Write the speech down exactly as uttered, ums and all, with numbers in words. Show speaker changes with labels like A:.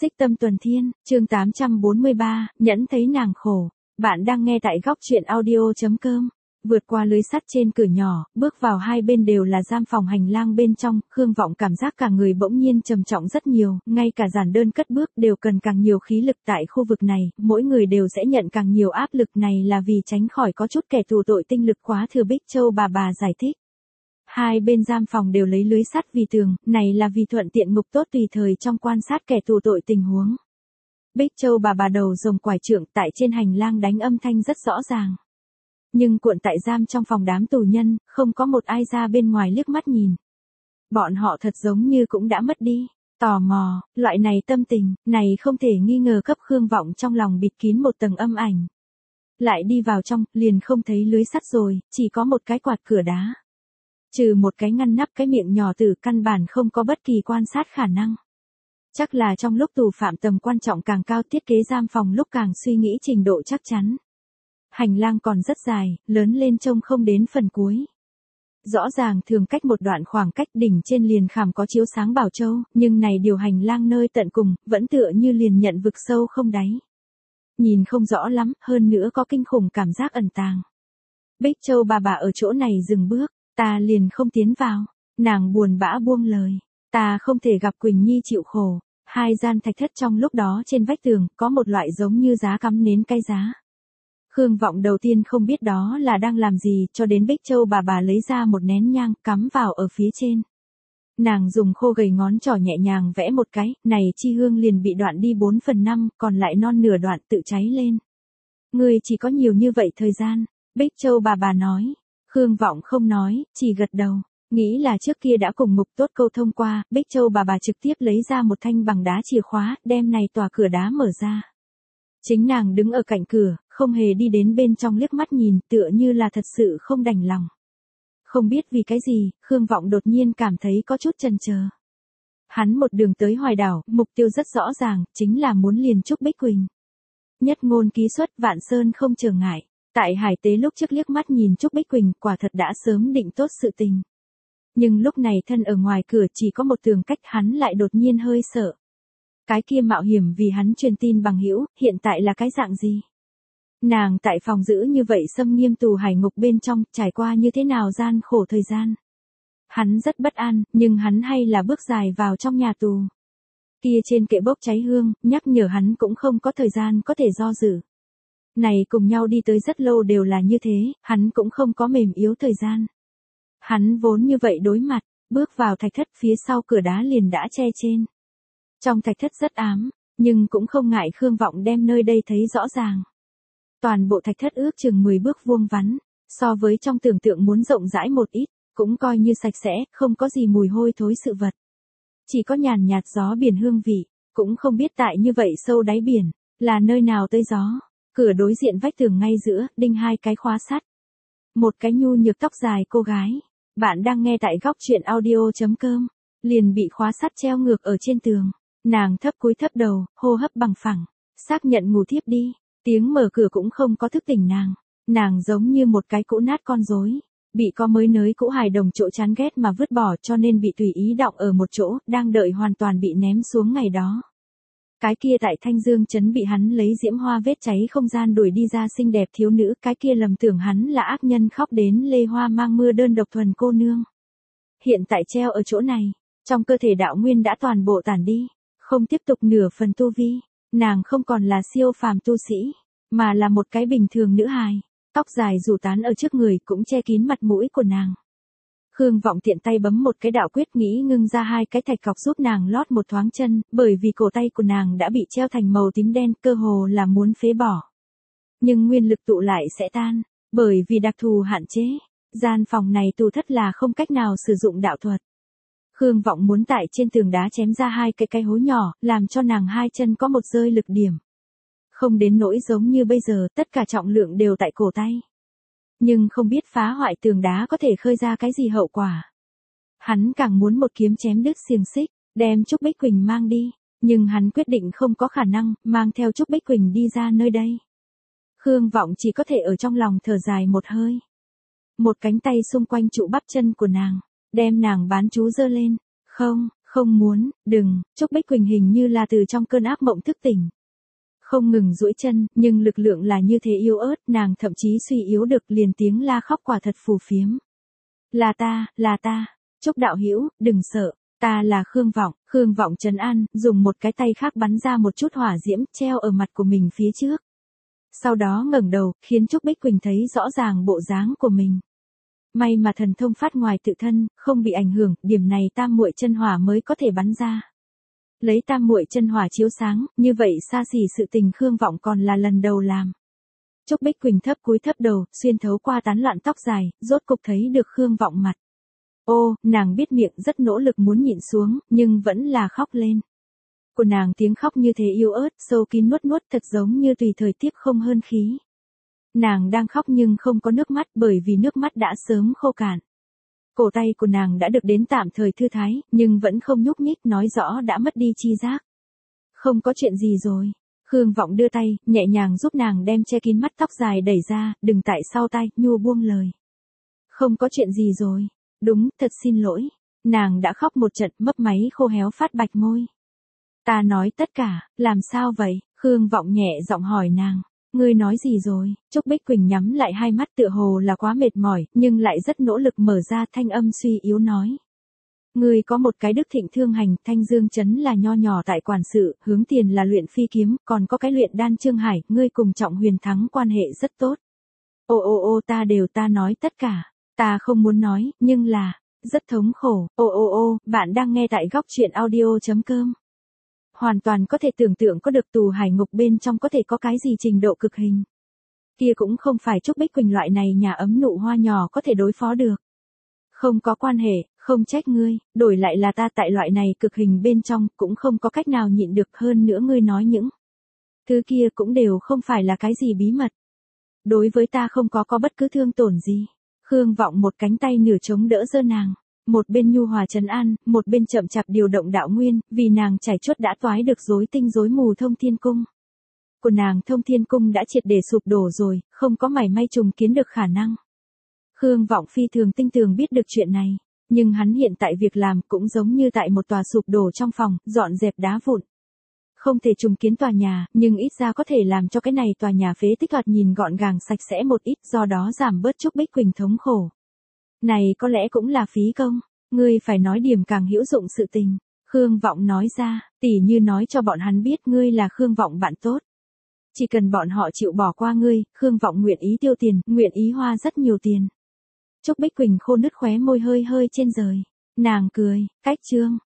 A: Xích Tâm Tuần Thiên, chương tám trăm bốn mươi ba, nhẫn thấy nàng khổ. Bạn đang nghe tại góc truyện audio chấm com. Vượt qua lưới sắt trên cửa nhỏ, bước vào hai bên đều là giam phòng hành lang bên trong, Khương Vọng cảm giác cả người bỗng nhiên trầm trọng rất nhiều, ngay cả giản đơn cất bước đều cần càng nhiều khí lực tại khu vực này, mỗi người đều sẽ nhận càng nhiều áp lực này là vì tránh khỏi có chút kẻ tù tội tinh lực quá thừa. Bích Châu bà bà giải thích. Hai bên giam phòng đều lấy lưới sắt vì tường, này là vì thuận tiện ngục tốt tùy thời trong quan sát kẻ tù tội tình huống. Bích Châu bà bà đầu rồng quải trượng tại trên hành lang đánh âm thanh rất rõ ràng. Nhưng cuộn tại giam trong phòng đám tù nhân, không có một ai ra bên ngoài liếc mắt nhìn. Bọn họ thật giống như cũng đã mất đi, tò mò, loại này tâm tình, này không thể nghi ngờ cấp Khương Vọng trong lòng bịt kín một tầng âm ảnh. Lại đi vào trong, liền không thấy lưới sắt rồi, chỉ có một cái quạt cửa đá. Trừ một cái ngăn nắp cái miệng nhỏ từ căn bản không có bất kỳ quan sát khả năng. Chắc là trong lúc tù phạm tầm quan trọng càng cao thiết kế giam phòng lúc càng suy nghĩ trình độ chắc chắn. Hành lang còn rất dài, lớn lên trông không đến phần cuối. Rõ ràng thường cách một đoạn khoảng cách đỉnh trên liền khảm có chiếu sáng bảo châu, nhưng này điều hành lang nơi tận cùng, vẫn tựa như liền nhận vực sâu không đáy. Nhìn không rõ lắm, hơn nữa có kinh khủng cảm giác ẩn tàng. Bích Châu bà bà ở chỗ này dừng bước. Ta liền không tiến vào. Nàng buồn bã buông lời. Ta không thể gặp Quỳnh Nhi chịu khổ. Hai gian thạch thất trong lúc đó trên vách tường có một loại giống như giá cắm nến cay giá. Khương Vọng đầu tiên không biết đó là đang làm gì cho đến Bích Châu bà bà lấy ra một nén nhang cắm vào ở phía trên. Nàng dùng khô gầy ngón trỏ nhẹ nhàng vẽ một cái, này chi hương liền bị đoạn đi bốn phần năm, còn lại non nửa đoạn tự cháy lên. Ngươi chỉ có nhiều như vậy thời gian, Bích Châu bà bà nói. Khương Vọng không nói, chỉ gật đầu, nghĩ là trước kia đã cùng ngục tốt câu thông qua, Bích Châu bà bà trực tiếp lấy ra một thanh bằng đá chìa khóa, đem này tòa cửa đá mở ra. Chính nàng đứng ở cạnh cửa, không hề đi đến bên trong liếc mắt nhìn, tựa như là thật sự không đành lòng. Không biết vì cái gì, Khương Vọng đột nhiên cảm thấy có chút chần chờ. Hắn một đường tới Hoài Đảo, mục tiêu rất rõ ràng, chính là muốn liền Trúc Bích Quỳnh. Nhất ngôn ký xuất Vạn Sơn không trở ngại. Tại hải tế lúc trước liếc mắt nhìn Trúc Bích Quỳnh quả thật đã sớm định tốt sự tình. Nhưng lúc này thân ở ngoài cửa chỉ có một tường cách hắn lại đột nhiên hơi sợ. Cái kia mạo hiểm vì hắn truyền tin bằng hữu, hiện tại là cái dạng gì? Nàng tại phòng giữ như vậy xâm nghiêm tù hải ngục bên trong, trải qua như thế nào gian khổ thời gian. Hắn rất bất an, nhưng hắn hay là bước dài vào trong nhà tù. Kia trên kệ bốc cháy hương, nhắc nhở hắn cũng không có thời gian có thể do dự. Này cùng nhau đi tới rất lâu đều là như thế, hắn cũng không có mềm yếu thời gian. Hắn vốn như vậy đối mặt, bước vào thạch thất phía sau cửa đá liền đã che trên. Trong thạch thất rất ám, nhưng cũng không ngại Khương Vọng đem nơi đây thấy rõ ràng. Toàn bộ thạch thất ước chừng mười bước vuông vắn, so với trong tưởng tượng muốn rộng rãi một ít, cũng coi như sạch sẽ, không có gì mùi hôi thối sự vật. Chỉ có nhàn nhạt gió biển hương vị, cũng không biết tại như vậy sâu đáy biển, là nơi nào tới gió. Cửa đối diện vách tường ngay giữa, đinh hai cái khóa sắt. Một cái nhu nhược tóc dài cô gái. Bạn đang nghe tại góc truyện audio chấm com. Liền bị khóa sắt treo ngược ở trên tường. Nàng thấp cúi thấp đầu, hô hấp bằng phẳng. Xác nhận ngủ thiếp đi. Tiếng mở cửa cũng không có thức tỉnh nàng. Nàng giống như một cái cũ nát con rối. Bị có mới nới cũ hài đồng chỗ chán ghét mà vứt bỏ cho nên bị tùy ý đọng ở một chỗ, đang đợi hoàn toàn bị ném xuống ngày đó. Cái kia tại Thanh Dương trấn bị hắn lấy diễm hoa vết cháy không gian đuổi đi ra xinh đẹp thiếu nữ, cái kia lầm tưởng hắn là ác nhân khóc đến lê hoa mang mưa đơn độc thuần cô nương. Hiện tại treo ở chỗ này, trong cơ thể đạo nguyên đã toàn bộ tản đi, không tiếp tục nửa phần tu vi, nàng không còn là siêu phàm tu sĩ, mà là một cái bình thường nữ hài, tóc dài rủ tán ở trước người cũng che kín mặt mũi của nàng. Khương Vọng tiện tay bấm một cái đạo quyết nghĩ ngưng ra hai cái thạch cọc giúp nàng lót một thoáng chân, bởi vì cổ tay của nàng đã bị treo thành màu tím đen, cơ hồ là muốn phế bỏ. Nhưng nguyên lực tụ lại sẽ tan, bởi vì đặc thù hạn chế, gian phòng này tù thất là không cách nào sử dụng đạo thuật. Khương Vọng muốn tại trên tường đá chém ra hai cái cái hố nhỏ, làm cho nàng hai chân có một rơi lực điểm. Không đến nỗi giống như bây giờ, tất cả trọng lượng đều tại cổ tay. Nhưng không biết phá hoại tường đá có thể khơi ra cái gì hậu quả. Hắn càng muốn một kiếm chém đứt xiềng xích, đem Trúc Bích Quỳnh mang đi, nhưng hắn quyết định không có khả năng mang theo Trúc Bích Quỳnh đi ra nơi đây. Khương Vọng chỉ có thể ở trong lòng thở dài một hơi. Một cánh tay xung quanh trụ bắp chân của nàng, đem nàng bán chú giơ lên. Không, Không muốn, đừng, Trúc Bích Quỳnh hình như là từ trong cơn ác mộng thức tỉnh. Không ngừng duỗi chân, nhưng lực lượng là như thế yếu ớt, nàng thậm chí suy yếu được liền tiếng la khóc quả thật phù phiếm. Là ta, là ta, Trúc đạo hữu, đừng sợ, ta là Khương Vọng, Khương Vọng trấn an, dùng một cái tay khác bắn ra một chút hỏa diễm treo ở mặt của mình phía trước. Sau đó ngẩng đầu, khiến Trúc Bích Quỳnh thấy rõ ràng bộ dáng của mình. May mà thần thông phát ngoài tự thân, không bị ảnh hưởng, điểm này tam muội chân hỏa mới có thể bắn ra. Lấy tam muội chân hỏa chiếu sáng, như vậy xa xỉ sự tình Khương Vọng còn là lần đầu làm. Trúc Bích Quỳnh thấp cúi thấp đầu, xuyên thấu qua tán loạn tóc dài, rốt cục thấy được Khương Vọng mặt. Ô, nàng biết miệng rất nỗ lực muốn nhịn xuống, nhưng vẫn là khóc lên. Của nàng tiếng khóc như thế yếu ớt, sâu kín nuốt nuốt thật giống như tùy thời tiếp không hơn khí. Nàng đang khóc nhưng không có nước mắt bởi vì nước mắt đã sớm khô cạn. Cổ tay của nàng đã được đến tạm thời thư thái, nhưng vẫn không nhúc nhích, nói rõ đã mất đi chi giác. Không có chuyện gì rồi. Khương Vọng đưa tay, nhẹ nhàng giúp nàng đem che kín mắt tóc dài đẩy ra, đừng tại sau tay, nhu buông lời. Không có chuyện gì rồi. Đúng, thật xin lỗi. Nàng đã khóc một trận, mấp máy khô héo phát bạch môi. Ta nói tất cả, làm sao vậy? Khương Vọng nhẹ giọng hỏi nàng. Ngươi nói gì rồi? Trúc Bích Quỳnh nhắm lại hai mắt tựa hồ là quá mệt mỏi, nhưng lại rất nỗ lực mở ra, thanh âm suy yếu nói. Ngươi có một cái đức thịnh thương hành, Thanh Dương trấn là nho nhỏ tại quản sự, hướng tiền là luyện phi kiếm, còn có cái luyện đan Trương Hải, ngươi cùng Trọng Huyền Thắng quan hệ rất tốt. Ô ô ô ta đều ta nói tất cả, ta không muốn nói, nhưng là, rất thống khổ. Ô ô ô, bạn đang nghe tại góc truyện audio.com. Hoàn toàn có thể tưởng tượng có được tù hải ngục bên trong có thể có cái gì trình độ cực hình. Kia cũng không phải Trúc Bích Quỳnh loại này nhà ấm nụ hoa nhỏ có thể đối phó được. Không có quan hệ, không trách ngươi, đổi lại là ta tại loại này cực hình bên trong cũng không có cách nào nhịn được, hơn nữa ngươi nói những thứ kia cũng đều không phải là cái gì bí mật. Đối với ta không có có bất cứ thương tổn gì. Khương Vọng một cánh tay nửa chống đỡ giơ nàng. Một bên nhu hòa trấn an, một bên chậm chạp điều động đạo nguyên, vì nàng trải chuốt đã toái được rối tinh rối mù thông thiên cung. Của nàng thông thiên cung đã triệt để sụp đổ rồi, không có mảy may trùng kiến được khả năng. Khương Vọng phi thường tinh tường biết được chuyện này, nhưng hắn hiện tại việc làm cũng giống như tại một tòa sụp đổ trong phòng, dọn dẹp đá vụn. Không thể trùng kiến tòa nhà, nhưng ít ra có thể làm cho cái này tòa nhà phế tích thoạt nhìn gọn gàng sạch sẽ một ít, do đó giảm bớt Trúc Bích Quỳnh thống khổ. Này có lẽ cũng là phí công, ngươi phải nói điểm càng hữu dụng sự tình. Khương Vọng nói ra, tỉ như nói cho bọn hắn biết ngươi là Khương Vọng bạn tốt. Chỉ cần bọn họ chịu bỏ qua ngươi, Khương Vọng nguyện ý tiêu tiền, nguyện ý hoa rất nhiều tiền. Trúc Bích Quỳnh khô nứt khóe môi hơi hơi trên rời. Nàng cười, cách trương,